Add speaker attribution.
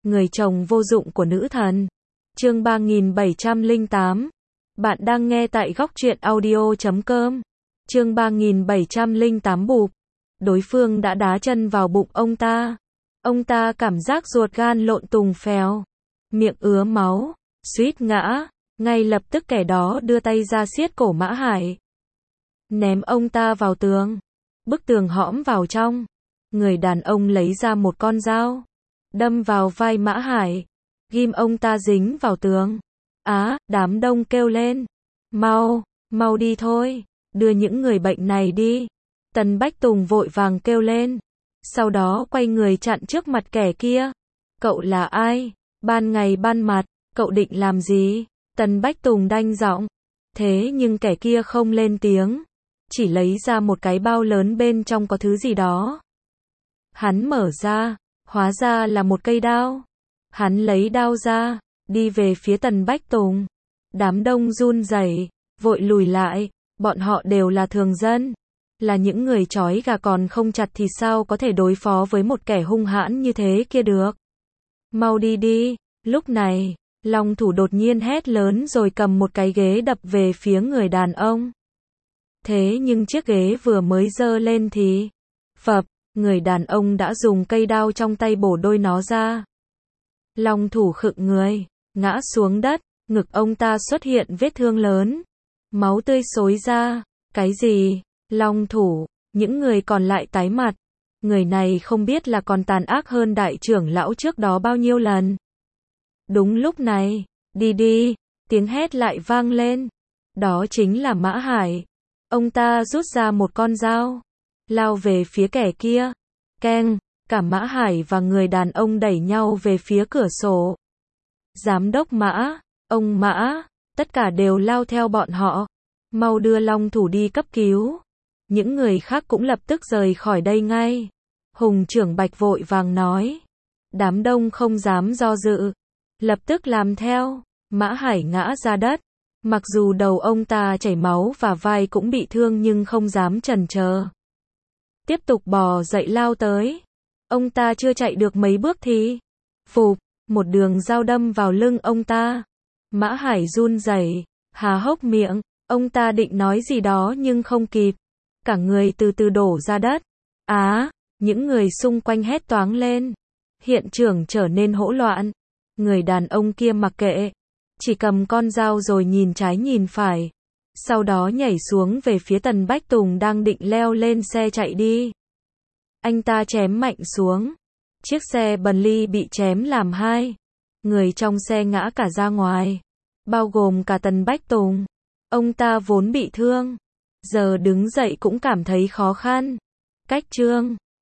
Speaker 1: người chồng vô dụng của nữ thần. Chương 3708. Bạn đang nghe tại góc truyện audio.com. Chương 3708 bụp. Đối phương đã đá chân vào bụng ông ta. Ông ta cảm giác ruột gan lộn tùng phèo, miệng ứa máu, suýt ngã. Ngay lập tức kẻ đó đưa tay ra siết cổ Mã Hải, ném ông ta vào tường. Bức tường hõm vào trong. Người đàn ông lấy ra một con dao, đâm vào vai Mã Hải, ghim ông ta dính vào tường. Đám đông kêu lên. Mau đi thôi, đưa những người bệnh này đi. Tần Bách Tùng vội vàng kêu lên. Sau đó quay người chặn trước mặt kẻ kia. Cậu là ai? Ban ngày ban mặt, cậu định làm gì? Tần Bách Tùng đanh giọng. Thế nhưng kẻ kia không lên tiếng, chỉ lấy ra một cái bao lớn bên trong có thứ gì đó. Hắn mở ra, hóa ra là một cây đao. Hắn lấy đao ra, đi về phía Tần Bách Tùng. Đám đông run rẩy, vội lùi lại, bọn họ đều là thường dân, là những người trói gà còn không chặt thì sao có thể đối phó với một kẻ hung hãn như thế kia được. Mau đi đi. Lúc này, Long Thủ đột nhiên hét lớn rồi cầm một cái ghế đập về phía người đàn ông. Thế nhưng chiếc ghế vừa mới giơ lên thì phập, người đàn ông đã dùng cây đao trong tay bổ đôi nó ra. Long Thủ khựng người, ngã xuống đất, ngực ông ta xuất hiện vết thương lớn, máu tươi xối ra. Cái gì? Long Thủ, những người còn lại tái mặt. Người này không biết là còn tàn ác hơn đại trưởng lão trước đó bao nhiêu lần. Đúng lúc này, đi, tiếng hét lại vang lên. Đó chính là Mã Hải. Ông ta rút ra một con dao, lao về phía kẻ kia. Keng, cả Mã Hải và người đàn ông đẩy nhau về phía cửa sổ. Giám đốc Mã, ông Mã, tất cả đều lao theo bọn họ. Mau đưa Long Thủ đi cấp cứu. Những người khác cũng lập tức rời khỏi đây ngay. Hùng trưởng Bạch vội vàng nói. Đám đông không dám do dự, lập tức làm theo. Mã Hải ngã ra đất. Mặc dù đầu ông ta chảy máu và vai cũng bị thương nhưng không dám chần chờ, tiếp tục bò dậy lao tới. Ông ta chưa chạy được mấy bước thì phụp, một đường dao đâm vào lưng ông ta. Mã Hải run rẩy, há hốc miệng. Ông ta định nói gì đó nhưng không kịp, cả người từ từ đổ ra đất. Những người xung quanh hét toáng lên. Hiện trường trở nên hỗn loạn. Người đàn ông kia mặc kệ, chỉ cầm con dao rồi nhìn trái nhìn phải. Sau đó nhảy xuống về phía Tần Bách Tùng đang định leo lên xe chạy đi. Anh ta chém mạnh xuống. Chiếc xe Bentley bị chém làm hai. Người trong xe ngã cả ra ngoài, bao gồm cả Tần Bách Tùng. Ông ta vốn bị thương, giờ đứng dậy cũng cảm thấy khó khăn. Cách chương